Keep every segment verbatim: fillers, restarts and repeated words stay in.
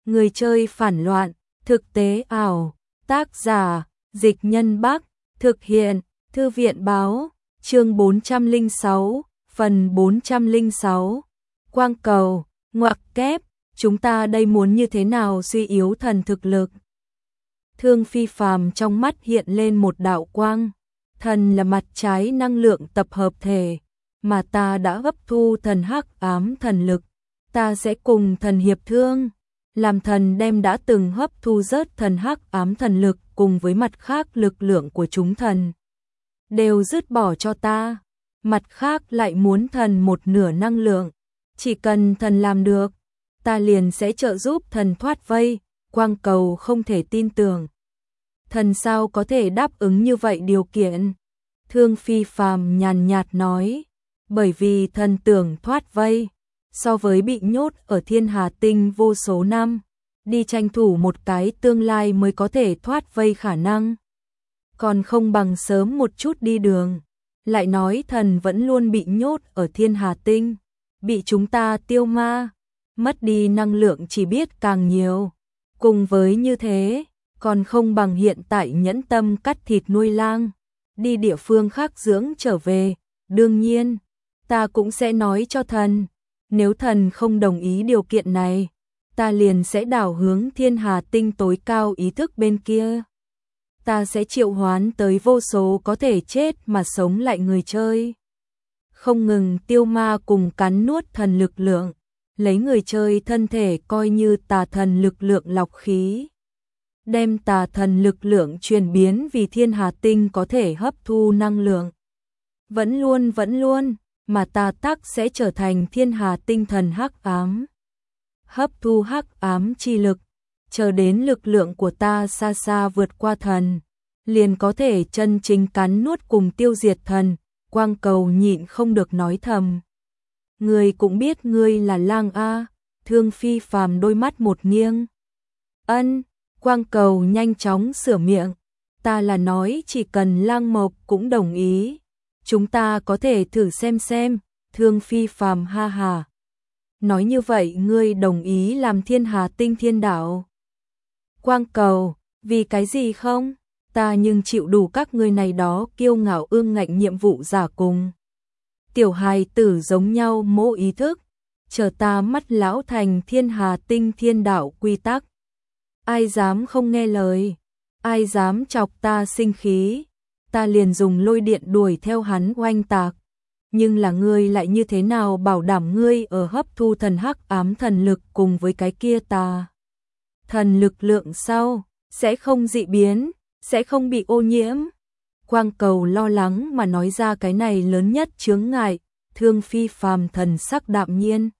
Người chơi phản loạn, thực tế ảo, tác giả, Dịch Nhân Bắc, thực hiện, Thư viện báo, chương bốn trăm lẻ sáu, phần bốn trăm lẻ sáu. Quang cầu, ngoặc kép, chúng ta đây muốn như thế nào suy yếu thần thực lực? Thương Phi Phàm trong mắt hiện lên một đạo quang, thần là mặt trái năng lượng tập hợp thể, mà ta đã hấp thu thần hắc ám thần lực, ta sẽ cùng thần hiệp thương, làm thần đem đã từng hấp thu rớt thần hắc ám thần lực cùng với mặt khác lực lượng của chúng thần đều dứt bỏ cho ta, mặt khác lại muốn thần một nửa năng lượng, chỉ cần thần làm được, ta liền sẽ trợ giúp thần thoát vây. Quang cầu không thể tin tưởng, thần sao có thể đáp ứng như vậy điều kiện? Thương Phi Phàm nhàn nhạt nói, bởi vì thần tưởng thoát vây, so với bị nhốt ở Thiên Hà Tinh vô số năm, đi tranh thủ một cái tương lai mới có thể thoát vây khả năng, còn không bằng sớm một chút đi đường. Lại nói thần vẫn luôn bị nhốt ở Thiên Hà Tinh, bị chúng ta tiêu ma, mất đi năng lượng chỉ biết càng nhiều. Cùng với như thế, còn không bằng hiện tại nhẫn tâm cắt thịt nuôi lang, đi địa phương khác dưỡng trở về. Đương nhiên, ta cũng sẽ nói cho thần, nếu thần không đồng ý điều kiện này, ta liền sẽ đảo hướng Thiên Hà Tinh tối cao ý thức bên kia. Ta sẽ triệu hoán tới vô số có thể chết mà sống lại người chơi, không ngừng tiêu ma cùng cắn nuốt thần lực lượng, lấy người chơi thân thể coi như tà thần lực lượng lọc khí, đem tà thần lực lượng chuyển biến vì Thiên Hà Tinh có thể hấp thu năng lượng. Vẫn luôn vẫn luôn, mà ta tắc sẽ trở thành Thiên Hà Tinh thần hắc ám. Hấp thu hắc ám chi lực, chờ đến lực lượng của ta xa xa vượt qua thần, liền có thể chân chính cắn nuốt cùng tiêu diệt thần. Quang cầu nhịn không được nói thầm, ngươi cũng biết ngươi là lang a? Thương Phi Phàm đôi mắt một nghiêng. Ân. Quang cầu nhanh chóng sửa miệng, ta là nói chỉ cần Lang Mộc cũng đồng ý, chúng ta có thể thử xem xem. Thương Phi Phàm ha hà, nói như vậy ngươi đồng ý làm Thiên Hà Tinh thiên đạo? Quang cầu, vì cái gì không? Ta nhưng chịu đủ các ngươi này đó kiêu ngạo ương ngạnh nhiệm vụ giả cùng tiểu hài tử giống nhau mô ý thức, chờ ta mắt lão thành Thiên Hà Tinh thiên đạo quy tắc. Ai dám không nghe lời, ai dám chọc ta sinh khí, ta liền dùng lôi điện đuổi theo hắn oanh tạc. Nhưng là ngươi lại như thế nào bảo đảm ngươi ở hấp thu thần hắc ám thần lực cùng với cái kia tà thần lực lượng sau sẽ không dị biến, sẽ không bị ô nhiễm? Quang cầu lo lắng mà nói ra cái này lớn nhất chướng ngại. Thương Phi Phàm thần sắc đạm nhiên,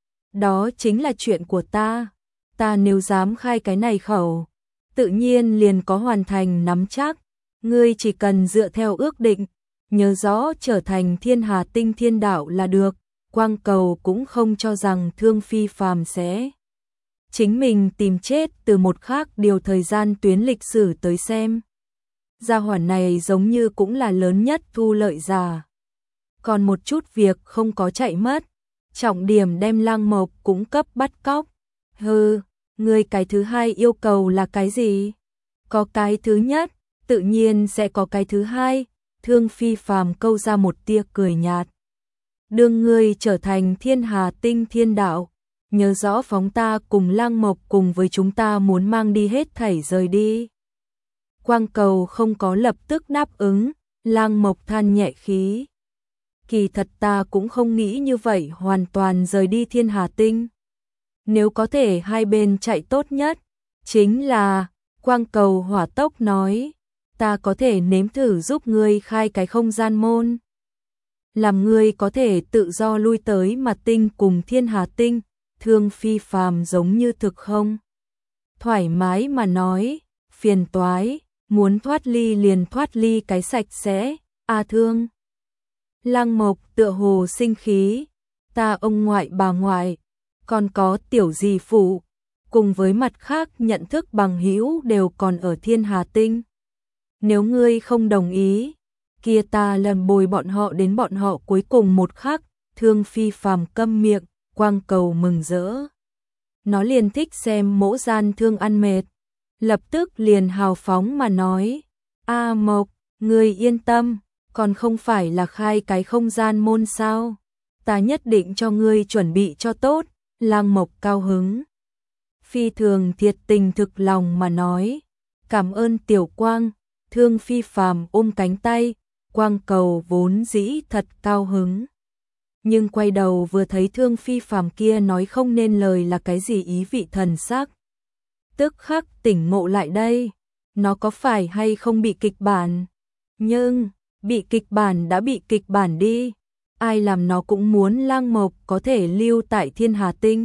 đó chính là chuyện của ta, ta nếu dám khai cái này khẩu, tự nhiên liền có hoàn thành nắm chắc. Ngươi chỉ cần dựa theo ước định, nhớ rõ trở thành Thiên Hà Tinh thiên đạo là được. Quang cầu cũng không cho rằng Thương Phi Phàm sẽ chính mình tìm chết từ một khác điều thời gian tuyến lịch sử tới xem. Gia hỏa này giống như cũng là lớn nhất thu lợi giả. Còn một chút việc không có chạy mất, trọng điểm đem Lang Mộc cũng cấp bắt cóc. Hừ, ngươi cái thứ hai yêu cầu là cái gì? Có cái thứ nhất, tự nhiên sẽ có cái thứ hai. Thương Phi Phàm câu ra một tia cười nhạt. Đương ngươi trở thành Thiên Hà Tinh thiên đạo, nhớ rõ phóng ta cùng Lang Mộc cùng với chúng ta muốn mang đi hết thảy rời đi. Quang cầu không có lập tức đáp ứng, Lang Mộc than nhẹ khí. Kỳ thật ta cũng không nghĩ như vậy hoàn toàn rời đi Thiên Hà Tinh. Nếu có thể hai bên chạy tốt nhất, chính là, Quang cầu hỏa tốc nói, ta có thể nếm thử giúp ngươi khai cái không gian môn, làm ngươi có thể tự do lui tới mặt tinh cùng Thiên Hà Tinh. Thương Phi Phàm giống như thực không thoải mái mà nói, phiền toái, muốn thoát ly liền thoát ly cái sạch sẽ. A Thương. Lang Mộc tựa hồ sinh khí, ta ông ngoại bà ngoại, còn có tiểu dì phụ, cùng với mặt khác nhận thức bằng hữu đều còn ở Thiên Hà Tinh. Nếu ngươi không đồng ý, kia ta lần bồi bọn họ đến bọn họ cuối cùng một khắc. Thương Phi Phàm câm miệng. Quang cầu mừng rỡ, nó liền thích xem mỗ gian thương ăn mệt. Lập tức liền hào phóng mà nói, A Mộc, ngươi yên tâm, còn không phải là khai cái không gian môn sao? Ta nhất định cho ngươi chuẩn bị cho tốt. Lang Mộc cao hứng, phi thường thiệt tình thực lòng mà nói, cảm ơn Tiểu Quang. Thương Phi Phàm ôm cánh tay, Quang Cầu vốn dĩ thật cao hứng. Nhưng quay đầu vừa thấy Thương Phi Phàm kia nói không nên lời là cái gì ý vị thần sắc. Tức khắc tỉnh ngộ lại đây, nó có phải hay không bị kịch bản? Nhưng, bị kịch bản đã bị kịch bản đi, ai làm nó cũng muốn Lang Mộc có thể lưu tại Thiên Hà Tinh,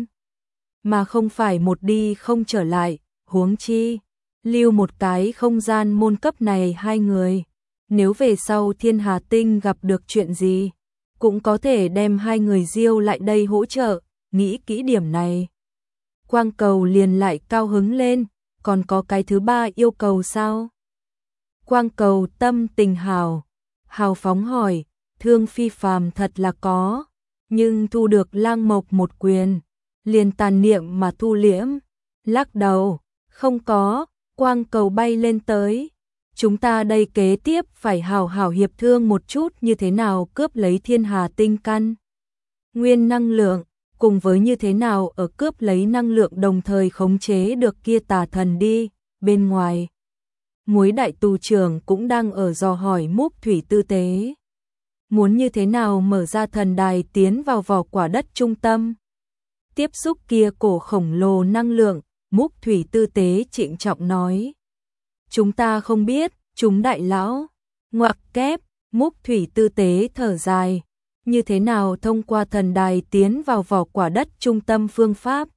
mà không phải một đi không trở lại, huống chi lưu một cái không gian môn cấp này hai người, nếu về sau Thiên Hà Tinh gặp được chuyện gì, cũng có thể đem hai người diêu lại đây hỗ trợ, nghĩ kỹ điểm này. Quang Cầu liền lại cao hứng lên, còn có cái thứ ba yêu cầu sao? Quang Cầu tâm tình hào, hào phóng hỏi, Thương Phi Phàm thật là có, nhưng thu được Lang Mộc một quyền, liền tàn niệm mà thu liễm, lắc đầu, không có. Quang Cầu bay lên tới, chúng ta đây kế tiếp phải hào hào hiệp thương một chút như thế nào cướp lấy Thiên Hà Tinh căn nguyên năng lượng, cùng với như thế nào ở cướp lấy năng lượng đồng thời khống chế được kia tà thần đi. Bên ngoài, Muối đại tù trưởng cũng đang ở dò hỏi Mục Thủy Tư Tế, muốn như thế nào mở ra thần đài tiến vào vỏ quả đất trung tâm, tiếp xúc kia cổ khổng lồ năng lượng. Mục Thủy Tư Tế trịnh trọng nói, chúng ta không biết. Chúng đại lão, ngoặc kép. Mục Thủy Tư Tế thở dài, như thế nào thông qua thần đài tiến vào vỏ quả đất trung tâm phương pháp,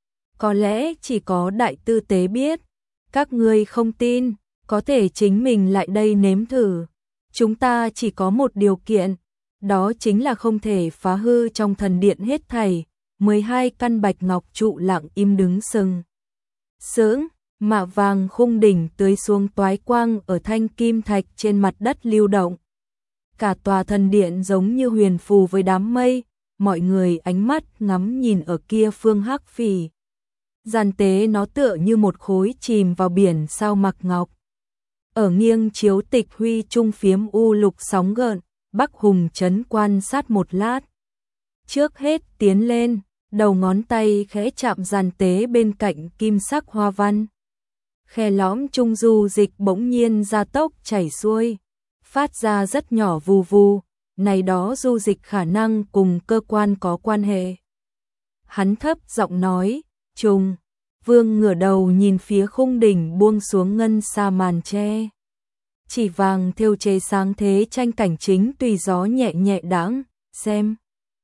có lẽ chỉ có đại tư tế biết. Các ngươi không tin, có thể chính mình lại đây nếm thử. Chúng ta chỉ có một điều kiện, đó chính là không thể phá hư trong thần điện hết thảy. mười hai căn bạch ngọc trụ lặng im đứng sừng sững, mạ vàng khung đỉnh tưới xuống toái quang ở thanh kim thạch trên mặt đất lưu động. Cả tòa thần điện giống như huyền phù với đám mây, mọi người ánh mắt ngắm nhìn ở kia phương hắc phỉ. Giàn tế nó tựa như một khối chìm vào biển sao mặc ngọc. Ở nghiêng chiếu tịch huy trung phiếm u lục sóng gợn, Bắc Hùng chấn quan sát một lát. Trước hết tiến lên, đầu ngón tay khẽ chạm giàn tế bên cạnh kim sắc hoa văn. Khe lõm trung du dịch bỗng nhiên ra tốc chảy xuôi, phát ra rất nhỏ vù vù, này đó du dịch khả năng cùng cơ quan có quan hệ. Hắn thấp giọng nói, trùng. Vương ngửa đầu nhìn phía khung đỉnh buông xuống ngân sa màn tre. Chỉ vàng thêu chế sáng thế tranh cảnh chính tùy gió nhẹ nhẹ đãng, xem.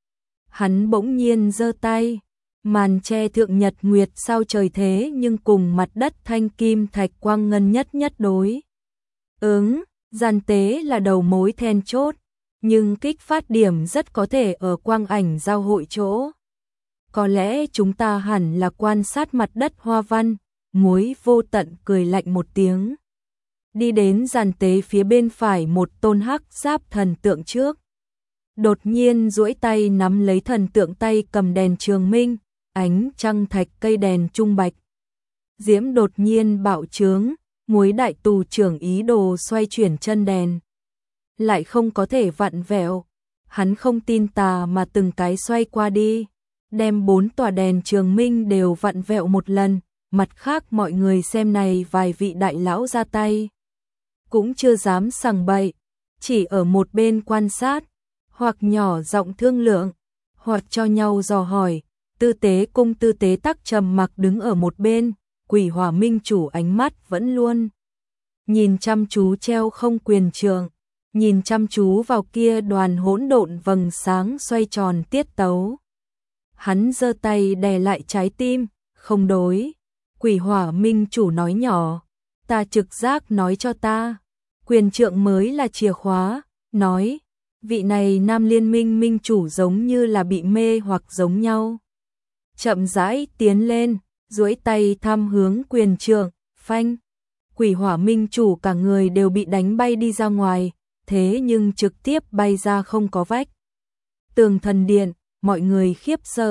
Hắn bỗng nhiên giơ tay, màn tre thượng nhật nguyệt sao trời thế nhưng cùng mặt đất thanh kim thạch quang ngân nhất nhất đối. Ứng, giàn tế là đầu mối then chốt, nhưng kích phát điểm rất có thể ở quang ảnh giao hội chỗ. Có lẽ chúng ta hẳn là quan sát mặt đất hoa văn. Muối vô tận cười lạnh một tiếng, đi đến giàn tế phía bên phải một tôn hắc giáp thần tượng trước. Đột nhiên duỗi tay nắm lấy thần tượng tay cầm đèn trường minh, ánh trăng thạch cây đèn trung bạch. Diễm đột nhiên bạo trướng, Muối đại tù trưởng ý đồ xoay chuyển chân đèn, lại không có thể vặn vẹo. Hắn không tin tà mà từng cái xoay qua đi, đem bốn tòa đèn trường minh đều vặn vẹo một lần. Mặt khác mọi người xem này vài vị đại lão ra tay, cũng chưa dám sằng bậy, chỉ ở một bên quan sát, hoặc nhỏ giọng thương lượng, hoặc cho nhau dò hỏi. Tư tế cung tư tế tắc trầm mặc đứng ở một bên, Quỷ Hỏa Minh chủ ánh mắt vẫn luôn nhìn chăm chú treo không quyền trượng, nhìn chăm chú vào kia đoàn hỗn độn vầng sáng xoay tròn tiết tấu. Hắn giơ tay đè lại trái tim, không đối. Quỷ Hỏa Minh chủ nói nhỏ, ta trực giác nói cho ta, quyền trượng mới là chìa khóa, nói, vị này Nam Liên Minh Minh chủ giống như là bị mê hoặc giống nhau. Chậm rãi tiến lên, duỗi tay thăm hướng quyền trượng, phanh. Quỷ Hỏa Minh chủ cả người đều bị đánh bay đi ra ngoài, thế nhưng trực tiếp bay ra không có vách tường thần điện, mọi người khiếp sợ,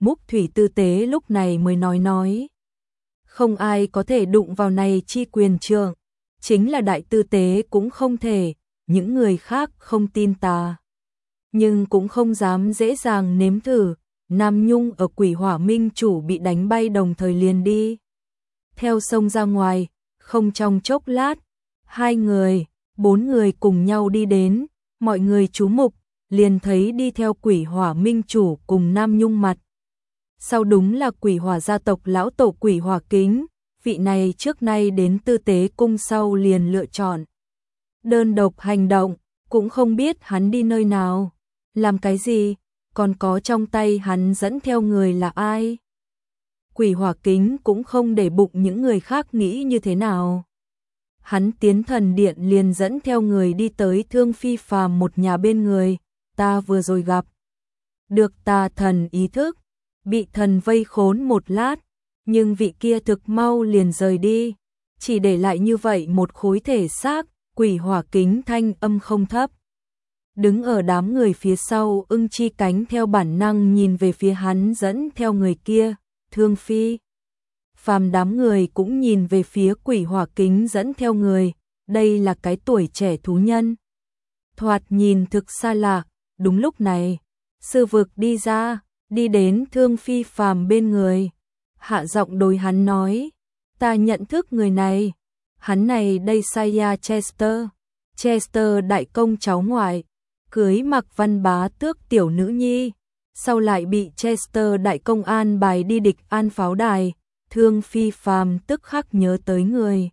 Múc Thủy Tư Tế lúc này mới nói nói. Không ai có thể đụng vào này chi quyền trượng, chính là Đại Tư Tế cũng không thể, những người khác không tin ta. Nhưng cũng không dám dễ dàng nếm thử, Nam Nhung ở Quỷ Hỏa Minh chủ bị đánh bay đồng thời liền đi. Theo sông ra ngoài, không trong chốc lát, hai người, bốn người cùng nhau đi đến, mọi người chú mục, liền thấy đi theo Quỷ Hỏa Minh chủ cùng Nam Nhung mặt. Sau đúng là Quỷ Hỏa gia tộc lão tổ Quỷ Hỏa Kính, vị này trước nay đến Tư Tế cung sau liền lựa chọn đơn độc hành động, cũng không biết hắn đi nơi nào, làm cái gì, còn có trong tay hắn dẫn theo người là ai. Quỷ Hỏa Kính cũng không để bụng những người khác nghĩ như thế nào. Hắn tiến thần điện liền dẫn theo người đi tới Thương Phi Phàm một nhà bên người, ta vừa rồi gặp. Được tà thần ý thức, bị thần vây khốn một lát, nhưng vị kia thực mau liền rời đi, chỉ để lại như vậy một khối thể xác. Quỷ Hỏa Kính thanh âm không thấp. Đứng ở đám người phía sau, Ưng Chi Cánh theo bản năng nhìn về phía hắn dẫn theo người kia, Thương Phi. Phàm đám người cũng nhìn về phía Quỷ Hỏa Kính dẫn theo người, đây là cái tuổi trẻ thú nhân. Thoạt nhìn thực xa lạ, đúng lúc này, Sư Vực đi ra, đi đến Thương Phi Phàm bên người. Hạ giọng đối hắn nói, ta nhận thức người này. Hắn này đây Saya Chester, Chester đại công cháu ngoại, cưới Mạc Văn Bá Tước tiểu nữ nhi, sau lại bị Chester đại công an bài đi địch an pháo đài. Thương Phi Phàm tức khắc nhớ tới người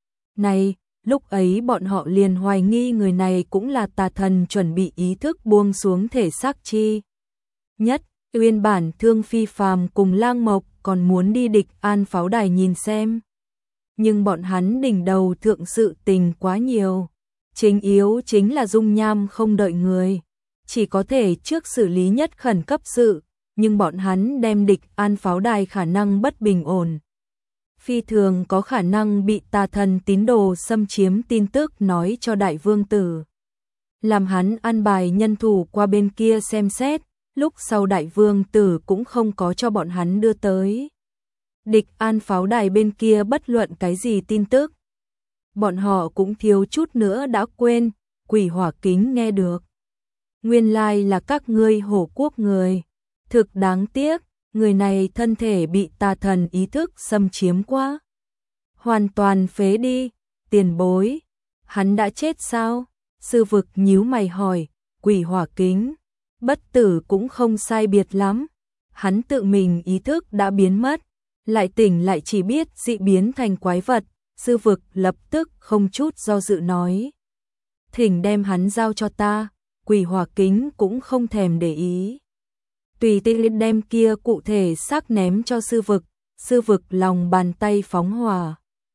này, lúc ấy bọn họ liền hoài nghi người này cũng là tà thần chuẩn bị ý thức buông xuống thể xác chi. Nhất, nguyên bản Thương Phi Phàm cùng Lang Mộc còn muốn đi địch an pháo đài nhìn xem. Nhưng bọn hắn đỉnh đầu thượng sự tình quá nhiều, chính yếu chính là dung nham không đợi người, chỉ có thể trước xử lý nhất khẩn cấp sự, nhưng bọn hắn đem địch an pháo đài khả năng bất bình ổn. Phi thường có khả năng bị tà thần tín đồ xâm chiếm tin tức nói cho đại vương tử. Làm hắn an bài nhân thủ qua bên kia xem xét, lúc sau đại vương tử cũng không có cho bọn hắn đưa tới địch an pháo đài bên kia bất luận cái gì tin tức. Bọn họ cũng thiếu chút nữa đã quên, Quỷ Hỏa Kính nghe được. Nguyên lai là các ngươi Hổ quốc người. Thực đáng tiếc, người này thân thể bị tà thần ý thức xâm chiếm quá. Hoàn toàn phế đi, tiền bối. Hắn đã chết sao? Sư Vực nhíu mày hỏi, Quỷ Hỏa Kính. Bất tử cũng không sai biệt lắm. Hắn tự mình ý thức đã biến mất. Lại tỉnh lại chỉ biết dị biến thành quái vật, Sư Vực lập tức không chút do dự nói. Thỉnh đem hắn giao cho ta, Quỷ Hỏa Kính cũng không thèm để ý. Tùy tiện đem kia cụ thể xác ném cho Sư Vực, Sư Vực lòng bàn tay phóng hỏa.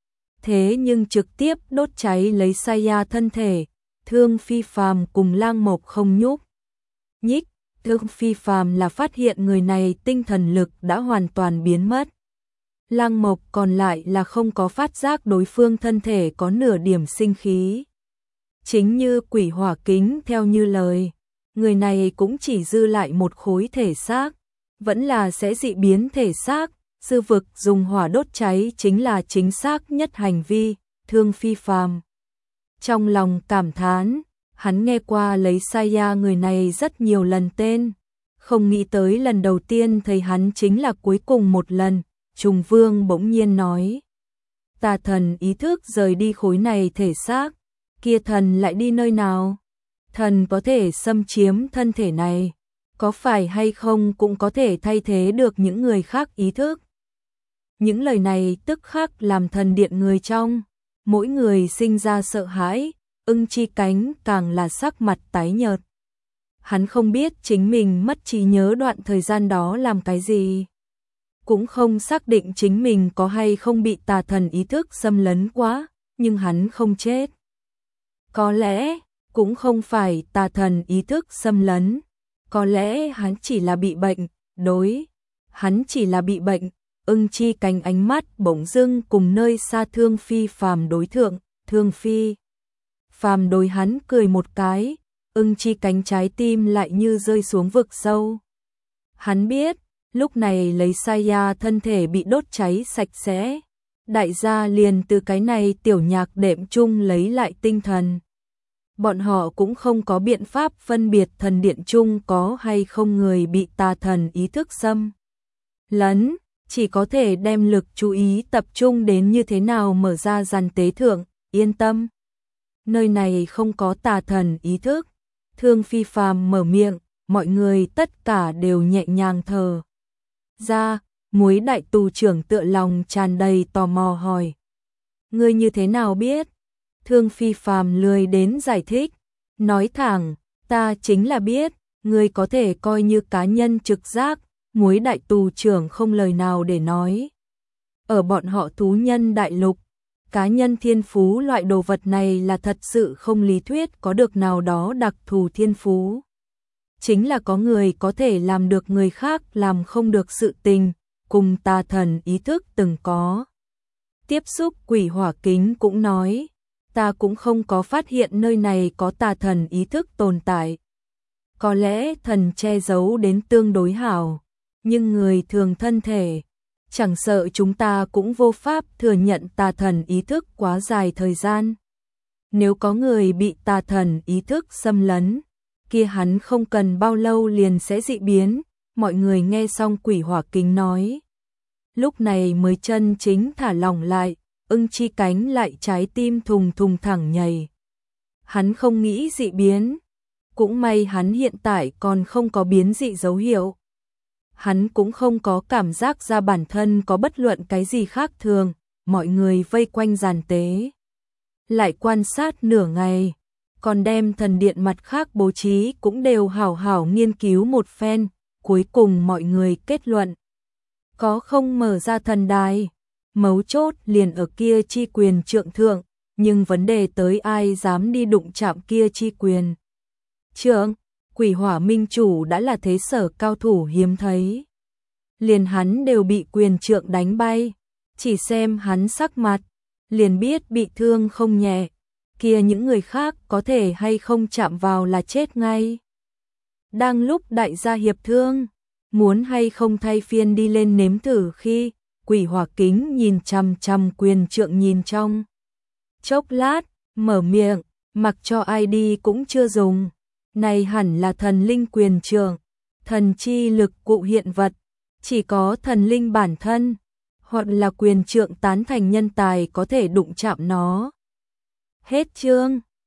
Thế nhưng trực tiếp đốt cháy lấy Saya thân thể, Thương Phi Phàm cùng Lang Mộc không nhúc nhích. Thương Phi Phàm là phát hiện người này tinh thần lực đã hoàn toàn biến mất. Lang Mộc còn lại là không có phát giác đối phương thân thể có nửa điểm sinh khí. Chính như Quỷ Hỏa Kính theo như lời, người này cũng chỉ dư lại một khối thể xác, vẫn là sẽ dị biến thể xác, Sư Vực dùng hỏa đốt cháy chính là chính xác nhất hành vi. Thương Phi Phàm trong lòng cảm thán, hắn nghe qua lấy Saya người này rất nhiều lần tên, không nghĩ tới lần đầu tiên thấy hắn chính là cuối cùng một lần. Trùng Vương bỗng nhiên nói, tà thần ý thức rời đi khối này thể xác, kia thần lại đi nơi nào? Thần có thể xâm chiếm thân thể này, có phải hay không cũng có thể thay thế được những người khác ý thức. Những lời này tức khắc làm thần điện người trong, mỗi người sinh ra sợ hãi, Ưng Chi Cánh càng là sắc mặt tái nhợt. Hắn không biết chính mình mất trí nhớ đoạn thời gian đó làm cái gì. Cũng không xác định chính mình có hay không bị tà thần ý thức xâm lấn quá, nhưng hắn không chết. Có lẽ, cũng không phải tà thần ý thức xâm lấn, có lẽ hắn chỉ là bị bệnh, đối, hắn chỉ là bị bệnh. Ưng Chi Cánh ánh mắt bỗng dưng cùng nơi xa Thương Phi Phàm đối thượng, Thương Phi Phàm đối hắn cười một cái, Ưng Chi Cánh trái tim lại như rơi xuống vực sâu. Hắn biết, Lúc này lấy Saya thân thể bị đốt cháy sạch sẽ. Đại gia liền từ cái này tiểu nhạc đệm chung lấy lại tinh thần. Bọn họ cũng không có biện pháp phân biệt thần điện chung có hay không người bị tà thần ý thức xâm lấn, chỉ có thể đem lực chú ý tập trung đến như thế nào mở ra giàn tế thượng, yên tâm. Nơi này không có tà thần ý thức. Thương Phi Phàm mở miệng, mọi người tất cả đều nhẹ nhàng thở ra. Muối đại tù trưởng tựa lòng tràn đầy tò mò hỏi. Ngươi như thế nào biết? Thương Phi Phàm lười đến giải thích, nói thẳng, ta chính là biết, ngươi có thể coi như cá nhân trực giác. Muối đại tù trưởng không lời nào để nói. Ở bọn họ thú nhân đại lục, cá nhân thiên phú loại đồ vật này là thật sự không lý thuyết có được nào đó đặc thù thiên phú. Chính là có người có thể làm được người khác làm không được sự tình, cùng tà thần ý thức từng có tiếp xúc. Quỷ Hỏa Kính cũng nói, ta cũng không có phát hiện nơi này có tà thần ý thức tồn tại. Có lẽ thần che giấu đến tương đối hảo, nhưng người thường thân thể, chẳng sợ chúng ta cũng vô pháp thừa nhận tà thần ý thức quá dài thời gian. Nếu có người bị tà thần ý thức xâm lấn, kia hắn không cần bao lâu liền sẽ dị biến. Mọi người nghe xong Quỷ Hỏa Kính nói, lúc này mới chân chính thả lỏng lại. Ưng Chi Cánh lại trái tim thùng thùng thẳng nhảy. Hắn không nghĩ dị biến, cũng may hắn hiện tại còn không có biến dị dấu hiệu. Hắn cũng không có cảm giác ra bản thân có bất luận cái gì khác thường. Mọi người vây quanh giàn tế, lại quan sát nửa ngày, còn đem thần điện mặt khác bố trí cũng đều hảo hảo nghiên cứu một phen. Cuối cùng mọi người kết luận, có không mở ra thần đài, mấu chốt liền ở kia chi quyền trượng thượng, nhưng vấn đề tới ai dám đi đụng chạm kia chi quyền trượng. Quỷ Hỏa Minh chủ đã là thế sở cao thủ hiếm thấy, liền hắn đều bị quyền trượng đánh bay, chỉ xem hắn sắc mặt liền biết bị thương không nhẹ, kia những người khác có thể hay không chạm vào là chết ngay. Đang lúc đại gia hiệp thương, muốn hay không thay phiên đi lên nếm thử khi Quỷ Hỏa Kính nhìn chằm chằm quyền trượng nhìn trong chốc lát, mở miệng, mặc cho ai đi cũng chưa dùng. Này hẳn là thần linh quyền trượng, thần chi lực cụ hiện vật, chỉ có thần linh bản thân, hoặc là quyền trượng tán thành nhân tài có thể đụng chạm nó. Hết chương.